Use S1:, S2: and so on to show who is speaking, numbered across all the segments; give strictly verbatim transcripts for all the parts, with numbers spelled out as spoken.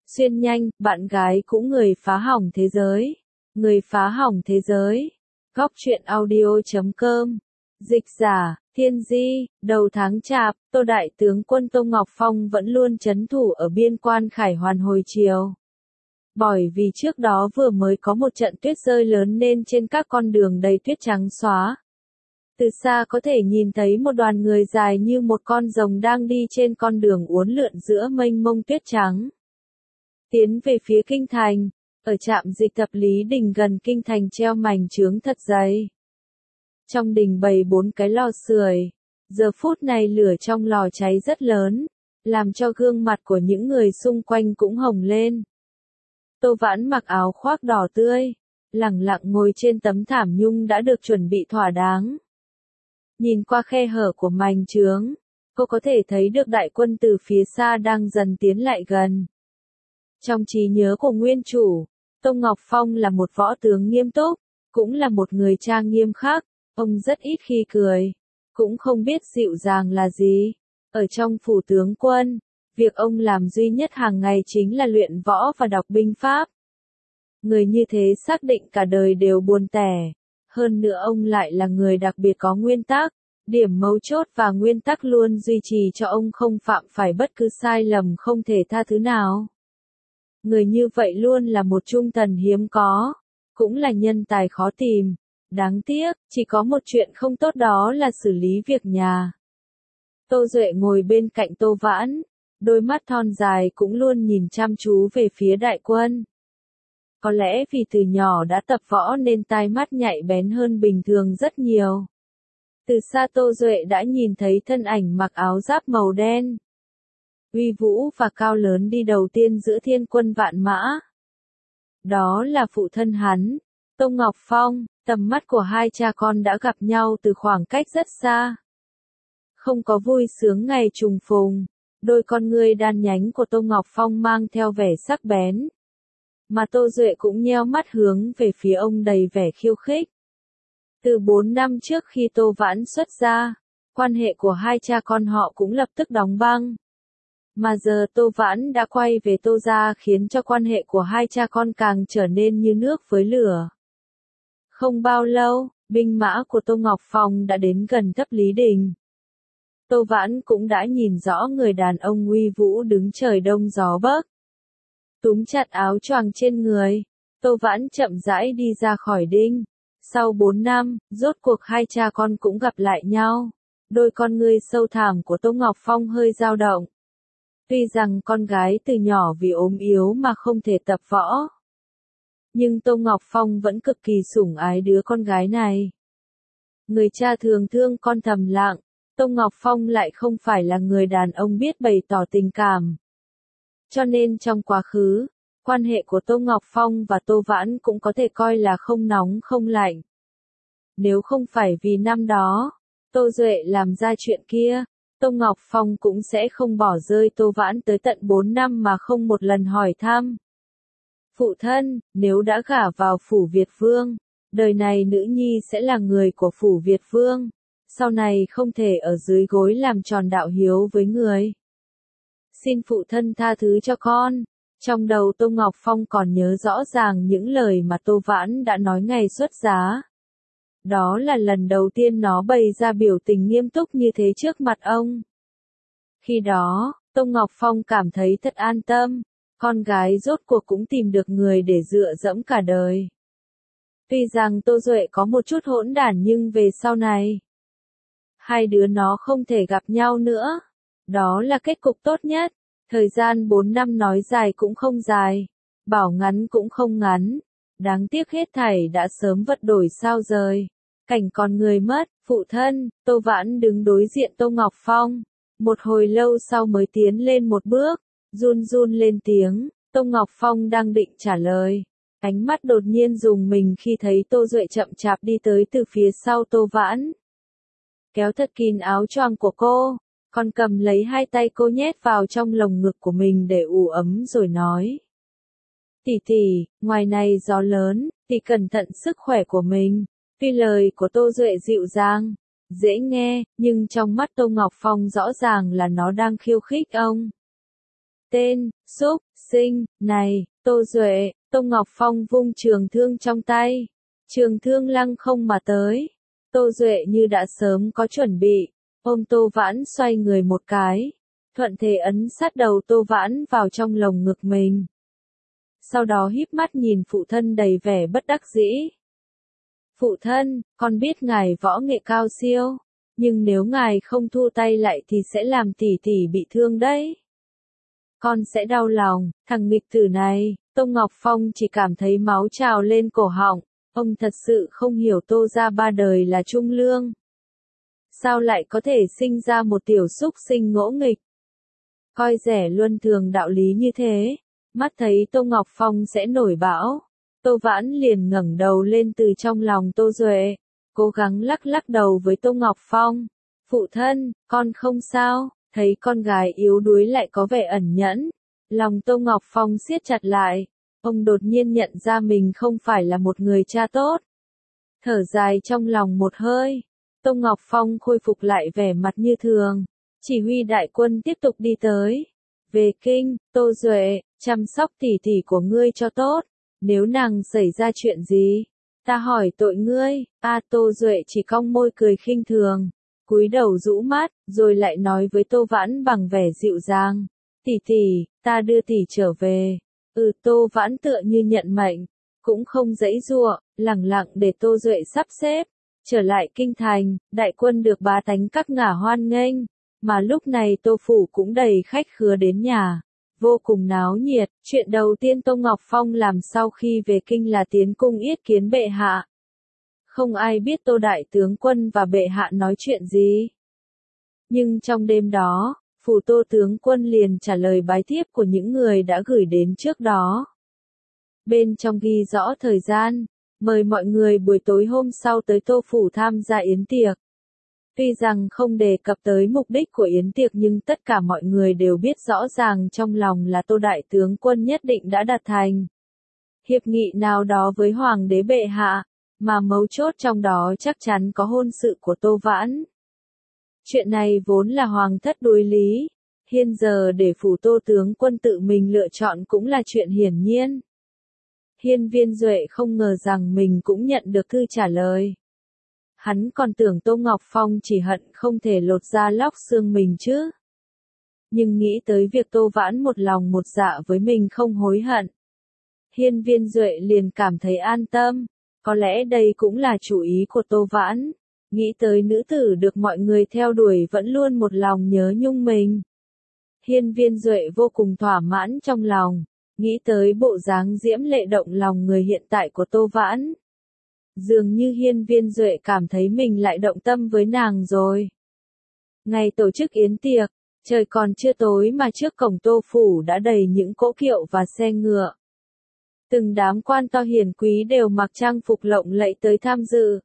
S1: Xuyên nhanh, bạn gái cũng người phá hỏng thế giới. Người phá hỏng thế giới. Góc truyện audio chấm com. Dịch giả, Thiên Di, đầu tháng Chạp, Tô Đại tướng quân Tô Ngọc Phong vẫn luôn trấn thủ ở biên quan Khải Hoàn hồi chiều. Bởi vì trước đó vừa mới có một trận tuyết rơi lớn nên trên các con đường đầy tuyết trắng xóa. Từ xa có thể nhìn thấy một đoàn người dài như một con rồng đang đi trên con đường uốn lượn giữa mênh mông tuyết trắng. Tiến về phía kinh thành, ở trạm dịch tập Lý Đình gần kinh thành treo mảnh chướng thật dày. Trong đình bày bốn cái lò sưởi, giờ phút này lửa trong lò cháy rất lớn, làm cho gương mặt của những người xung quanh cũng hồng lên. Tô Vãn mặc áo khoác đỏ tươi, lẳng lặng ngồi trên tấm thảm nhung đã được chuẩn bị thỏa đáng. Nhìn qua khe hở của mảnh chướng, cô có thể thấy được đại quân từ phía xa đang dần tiến lại gần. Trong trí nhớ của nguyên chủ, Tô Ngọc Phong là một võ tướng nghiêm túc, cũng là một người trang nghiêm khắc, ông rất ít khi cười, cũng không biết dịu dàng là gì. Ở trong phủ tướng quân, việc ông làm duy nhất hàng ngày chính là luyện võ và đọc binh pháp. Người như thế xác định cả đời đều buồn tẻ, hơn nữa ông lại là người đặc biệt có nguyên tắc, điểm mấu chốt và nguyên tắc luôn duy trì cho ông không phạm phải bất cứ sai lầm không thể tha thứ nào. Người như vậy luôn là một trung thần hiếm có, cũng là nhân tài khó tìm. Đáng tiếc, chỉ có một chuyện không tốt đó là xử lý việc nhà. Tô Duệ ngồi bên cạnh Tô Vãn, đôi mắt thon dài cũng luôn nhìn chăm chú về phía đại quân. Có lẽ vì từ nhỏ đã tập võ nên tai mắt nhạy bén hơn bình thường rất nhiều. Từ xa Tô Duệ đã nhìn thấy thân ảnh mặc áo giáp màu đen, uy vũ và cao lớn đi đầu tiên giữa thiên quân vạn mã. Đó là phụ thân hắn, Tô Ngọc Phong. Tầm mắt của hai cha con đã gặp nhau từ khoảng cách rất xa. Không có vui sướng ngày trùng phùng, đôi con ngươi đan nhánh của Tô Ngọc Phong mang theo vẻ sắc bén. Mà Tô Duệ cũng nheo mắt hướng về phía ông đầy vẻ khiêu khích. Từ bốn năm trước khi Tô Vãn xuất gia, quan hệ của hai cha con họ cũng lập tức đóng băng. Mà giờ Tô Vãn đã quay về Tô gia khiến cho quan hệ của hai cha con càng trở nên như nước với lửa. Không bao lâu, binh mã của Tô Ngọc Phong đã đến gần thấp Lý Đình. Tô Vãn cũng đã nhìn rõ người đàn ông uy vũ đứng trời đông gió bắc. Túm chặt áo choàng trên người, Tô Vãn chậm rãi đi ra khỏi đinh. Sau bốn năm, rốt cuộc hai cha con cũng gặp lại nhau. Đôi con ngươi sâu thẳm của Tô Ngọc Phong hơi dao động. Tuy rằng con gái từ nhỏ vì ốm yếu mà không thể tập võ, nhưng Tô Ngọc Phong vẫn cực kỳ sủng ái đứa con gái này. Người cha thường thương con thầm lặng, Tô Ngọc Phong lại không phải là người đàn ông biết bày tỏ tình cảm. Cho nên trong quá khứ, quan hệ của Tô Ngọc Phong và Tô Vãn cũng có thể coi là không nóng không lạnh. Nếu không phải vì năm đó, Tô Duệ làm ra chuyện kia, Tô Ngọc Phong cũng sẽ không bỏ rơi Tô Vãn tới tận bốn năm mà không một lần hỏi thăm. Phụ thân, nếu đã gả vào phủ Việt Vương, đời này nữ nhi sẽ là người của phủ Việt Vương, sau này không thể ở dưới gối làm tròn đạo hiếu với người. Xin phụ thân tha thứ cho con. Trong đầu Tô Ngọc Phong còn nhớ rõ ràng những lời mà Tô Vãn đã nói ngày xuất giá. Đó là lần đầu tiên nó bày ra biểu tình nghiêm túc như thế trước mặt ông. Khi đó, Tô Ngọc Phong cảm thấy thật an tâm. Con gái rốt cuộc cũng tìm được người để dựa dẫm cả đời. Tuy rằng Tô Duệ có một chút hỗn đản nhưng về sau này, hai đứa nó không thể gặp nhau nữa. Đó là kết cục tốt nhất. Thời gian bốn năm nói dài cũng không dài, bảo ngắn cũng không ngắn. Đáng tiếc hết thảy đã sớm vật đổi sao rời. Cảnh còn người mất, phụ thân, Tô Vãn đứng đối diện Tô Ngọc Phong. Một hồi lâu sau mới tiến lên một bước, run run lên tiếng. Tô Ngọc Phong đang định trả lời, ánh mắt đột nhiên rùng mình khi thấy Tô Duệ chậm chạp đi tới từ phía sau Tô Vãn. Kéo thật kín áo choàng của cô, còn cầm lấy hai tay cô nhét vào trong lồng ngực của mình để ủ ấm rồi nói. Tỷ tỷ, ngoài này gió lớn, tỷ cẩn thận sức khỏe của mình. Tuy lời của Tô Duệ dịu dàng, dễ nghe, nhưng trong mắt Tô Ngọc Phong rõ ràng là nó đang khiêu khích ông. Tên, xúc, sinh, này, Tô Duệ, Tô Ngọc Phong vung trường thương trong tay. Trường thương lăng không mà tới. Tô Duệ như đã sớm có chuẩn bị, ôm Tô Vãn xoay người một cái, thuận thế ấn sát đầu Tô Vãn vào trong lồng ngực mình. Sau đó híp mắt nhìn phụ thân đầy vẻ bất đắc dĩ. Phụ thân, con biết ngài võ nghệ cao siêu, nhưng nếu ngài không thu tay lại thì sẽ làm tỷ tỷ bị thương đấy. Con sẽ đau lòng, thằng nghịch tử này. Tô Ngọc Phong chỉ cảm thấy máu trào lên cổ họng, ông thật sự không hiểu Tô gia ba đời là trung lương. Sao lại có thể sinh ra một tiểu xúc sinh ngỗ nghịch? Coi rẻ luân thường đạo lý như thế, mắt thấy Tô Ngọc Phong sẽ nổi bão. Tô Vãn liền ngẩng đầu lên từ trong lòng Tô Duệ, cố gắng lắc lắc đầu với Tô Ngọc Phong. Phụ thân, con không sao, thấy con gái yếu đuối lại có vẻ ẩn nhẫn. Lòng Tô Ngọc Phong siết chặt lại, ông đột nhiên nhận ra mình không phải là một người cha tốt. Thở dài trong lòng một hơi, Tô Ngọc Phong khôi phục lại vẻ mặt như thường, chỉ huy đại quân tiếp tục đi tới. Về kinh, Tô Duệ, chăm sóc tỷ tỷ của ngươi cho tốt, nếu nàng xảy ra chuyện gì, ta hỏi tội ngươi. A Tô Duệ chỉ cong môi cười khinh thường, cúi đầu rũ mắt, rồi lại nói với Tô Vãn bằng vẻ dịu dàng. Tỷ tỷ, ta đưa tỷ trở về. Ừ Tô Vãn tựa như nhận mệnh, cũng không giãy giụa, lẳng lặng để Tô Duệ sắp xếp. Trở lại kinh thành, đại quân được bá tánh các ngả hoan nghênh, mà lúc này Tô Phủ cũng đầy khách khứa đến nhà, vô cùng náo nhiệt. Chuyện đầu tiên Tô Ngọc Phong làm sau khi về kinh là tiến cung yết kiến bệ hạ. Không ai biết Tô Đại Tướng Quân và bệ hạ nói chuyện gì. Nhưng trong đêm đó, Phủ Tô Tướng Quân liền trả lời bái thiếp của những người đã gửi đến trước đó. Bên trong ghi rõ thời gian, mời mọi người buổi tối hôm sau tới Tô Phủ tham gia yến tiệc. Tuy rằng không đề cập tới mục đích của yến tiệc nhưng tất cả mọi người đều biết rõ ràng trong lòng là Tô Đại Tướng Quân nhất định đã đạt thành hiệp nghị nào đó với Hoàng đế bệ hạ, mà mấu chốt trong đó chắc chắn có hôn sự của Tô Vãn. Chuyện này vốn là Hoàng thất đối lý, hiện giờ để Phủ Tô Tướng Quân tự mình lựa chọn cũng là chuyện hiển nhiên. Hiên Viên Duệ không ngờ rằng mình cũng nhận được thư trả lời. Hắn còn tưởng Tô Ngọc Phong chỉ hận không thể lột da lóc xương mình chứ. Nhưng nghĩ tới việc Tô Vãn một lòng một dạ với mình không hối hận, Hiên Viên Duệ liền cảm thấy an tâm. Có lẽ đây cũng là chủ ý của Tô Vãn. Nghĩ tới nữ tử được mọi người theo đuổi vẫn luôn một lòng nhớ nhung mình, Hiên Viên Duệ vô cùng thỏa mãn trong lòng. Nghĩ tới bộ dáng diễm lệ động lòng người hiện tại của Tô Vãn, dường như Hiên Viên Duệ cảm thấy mình lại động tâm với nàng rồi. Ngày tổ chức yến tiệc, trời còn chưa tối mà trước cổng Tô Phủ đã đầy những cỗ kiệu và xe ngựa. Từng đám quan to hiền quý đều mặc trang phục lộng lẫy tới tham dự.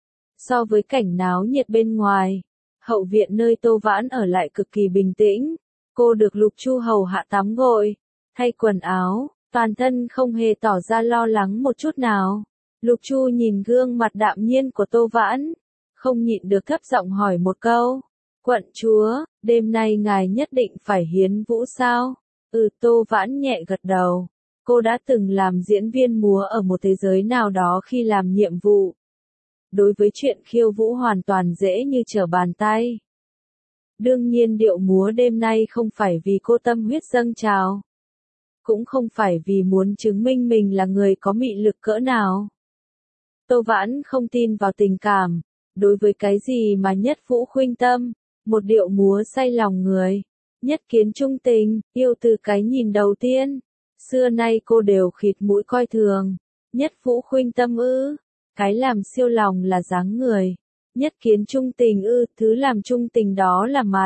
S1: So với cảnh náo nhiệt bên ngoài, hậu viện nơi Tô Vãn ở lại cực kỳ bình tĩnh. Cô được Lục Chu hầu hạ tắm gội, thay quần áo, toàn thân không hề tỏ ra lo lắng một chút nào. Lục Chu nhìn gương mặt đạm nhiên của Tô Vãn, không nhịn được thấp giọng hỏi một câu. Quận chúa, đêm nay ngài nhất định phải hiến vũ sao? Ừ Tô Vãn nhẹ gật đầu. Cô đã từng làm diễn viên múa ở một thế giới nào đó khi làm nhiệm vụ. Đối với chuyện khiêu vũ hoàn toàn dễ như trở bàn tay. Đương nhiên điệu múa đêm nay không phải vì cô tâm huyết dâng trào. Cũng không phải vì muốn chứng minh mình là người có mị lực cỡ nào. Tô Vãn không tin vào tình cảm. Đối với cái gì mà nhất vũ khuynh tâm, một điệu múa say lòng người, nhất kiến trung tình, yêu từ cái nhìn đầu tiên. Xưa nay cô đều khịt mũi coi thường. Nhất vũ khuynh tâm ư, cái làm siêu lòng là dáng người. Nhất kiến trung tình ư, thứ làm trung tình đó là mặt.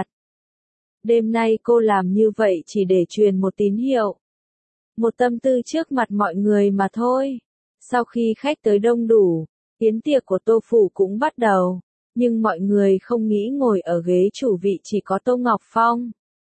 S1: Đêm nay cô làm như vậy chỉ để truyền một tín hiệu, một tâm tư trước mặt mọi người mà thôi. Sau khi khách tới đông đủ, yến tiệc của Tô Phủ cũng bắt đầu, nhưng mọi người không nghĩ ngồi ở ghế chủ vị chỉ có Tô Ngọc Phong.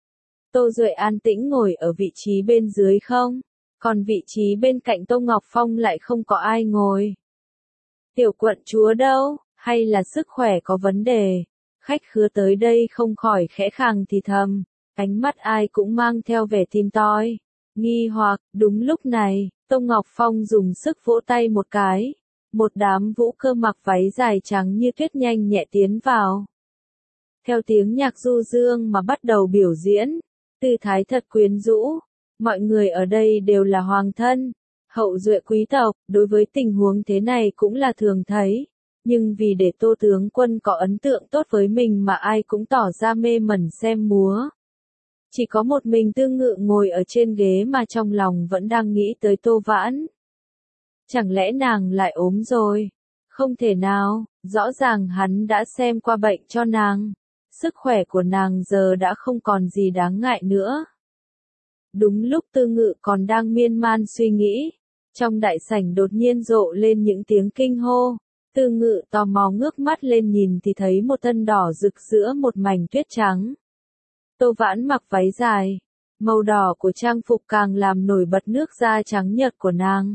S1: Tô Duệ an tĩnh ngồi ở vị trí bên dưới không, còn vị trí bên cạnh Tô Ngọc Phong lại không có ai ngồi. Tiểu quận chúa đâu, hay là sức khỏe có vấn đề? Khách khứa tới đây không khỏi khẽ khàng thì thầm, Ánh mắt ai cũng mang theo vẻ tìm tòi, nghi hoặc. Đúng lúc này, Tô Ngọc Phong dùng sức vỗ tay một cái. Một đám vũ cơ mặc váy dài trắng như tuyết nhanh nhẹ tiến vào. Theo tiếng nhạc du dương mà bắt đầu biểu diễn, tư thái thật quyến rũ. Mọi người ở đây đều là hoàng thân, hậu duệ quý tộc, đối với tình huống thế này cũng là thường thấy. Nhưng vì để Tô tướng quân có ấn tượng tốt với mình mà ai cũng tỏ ra mê mẩn xem múa. Chỉ có một mình Tư Ngự ngồi ở trên ghế mà trong lòng vẫn đang nghĩ tới Tô Vãn. Chẳng lẽ nàng lại ốm rồi? Không thể nào, rõ ràng hắn đã xem qua bệnh cho nàng. Sức khỏe của nàng giờ đã không còn gì đáng ngại nữa. Đúng lúc Tư Ngự còn đang miên man suy nghĩ, trong đại sảnh đột nhiên rộ lên những tiếng kinh hô. Tư Ngự tò mò ngước mắt lên nhìn thì thấy một thân đỏ rực giữa một mảnh tuyết trắng. Tô Vãn mặc váy dài, màu đỏ của trang phục càng làm nổi bật nước da trắng nhợt của nàng.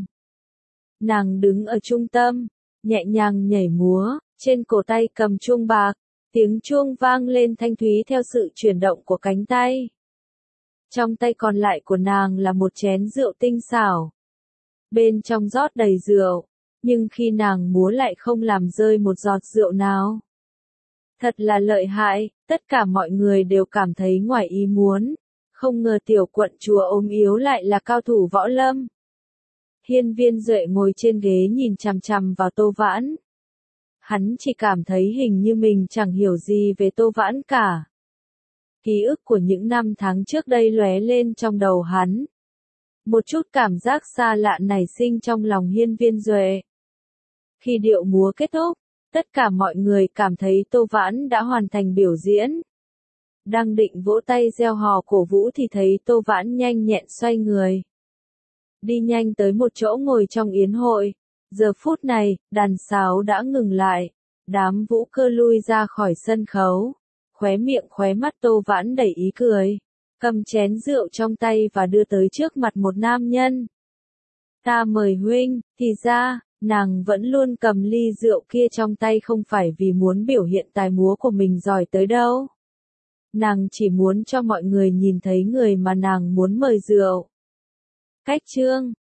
S1: Nàng đứng ở trung tâm, nhẹ nhàng nhảy múa, trên cổ tay cầm chuông bạc, tiếng chuông vang lên thanh thúy theo sự chuyển động của cánh tay. Trong tay còn lại của nàng là một chén rượu tinh xảo. Bên trong rót đầy rượu, nhưng khi nàng múa lại không làm rơi một giọt rượu nào. Thật là lợi hại, tất cả mọi người đều cảm thấy ngoài ý muốn. Không ngờ tiểu quận chúa ốm yếu lại là cao thủ võ lâm. Hiên Viên Duệ ngồi trên ghế nhìn chằm chằm vào Tô Vãn. Hắn chỉ cảm thấy hình như mình chẳng hiểu gì về Tô Vãn cả. Ký ức của những năm tháng trước đây lóe lên trong đầu hắn. Một chút cảm giác xa lạ nảy sinh trong lòng Hiên Viên Duệ. Khi điệu múa kết thúc, tất cả mọi người cảm thấy Tô Vãn đã hoàn thành biểu diễn. Đang định vỗ tay reo hò cổ vũ thì thấy Tô Vãn nhanh nhẹn xoay người. Đi nhanh tới một chỗ ngồi trong yến hội. Giờ phút này, đàn sáo đã ngừng lại. Đám vũ cơ lui ra khỏi sân khấu. Khóe miệng khóe mắt Tô Vãn đầy ý cười. Cầm chén rượu trong tay và đưa tới trước mặt một nam nhân. Ta mời huynh, thì ra, nàng vẫn luôn cầm ly rượu kia trong tay không phải vì muốn biểu hiện tài múa của mình giỏi tới đâu. Nàng chỉ muốn cho mọi người nhìn thấy người mà nàng muốn mời rượu. Cách chương